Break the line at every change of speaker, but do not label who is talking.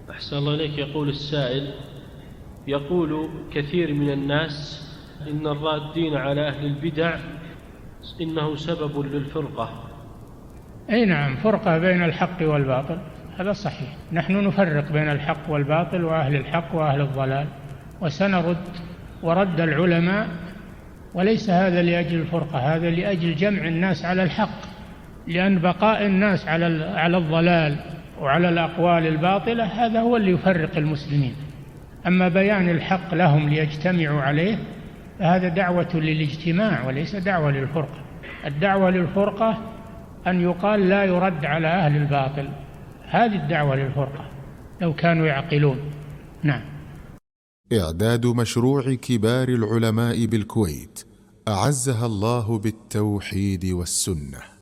أحسن الله إليك. يقول السائل: يقول كثير من الناس إن الرادين على أهل البدع إنه سبب للفرقة.
أي نعم، فرقة بين الحق والباطل، هذا صحيح. نحن نفرق بين الحق والباطل وأهل الحق وأهل الضلال، وسنرد ورد العلماء، وليس هذا لأجل الفرقة، هذا لأجل جمع الناس على الحق، لأن بقاء الناس على الضلال وعلى الأقوال الباطلة هذا هو اللي يفرق المسلمين. أما بيان الحق لهم ليجتمعوا عليه فهذا دعوة للاجتماع وليس دعوة للفرقة. الدعوة للفرقة أن يقال لا يرد على أهل الباطل، هذه الدعوة للفرقة لو كانوا يعقلون. نعم.
إعداد مشروع كبار العلماء بالكويت أعزها الله بالتوحيد والسنة.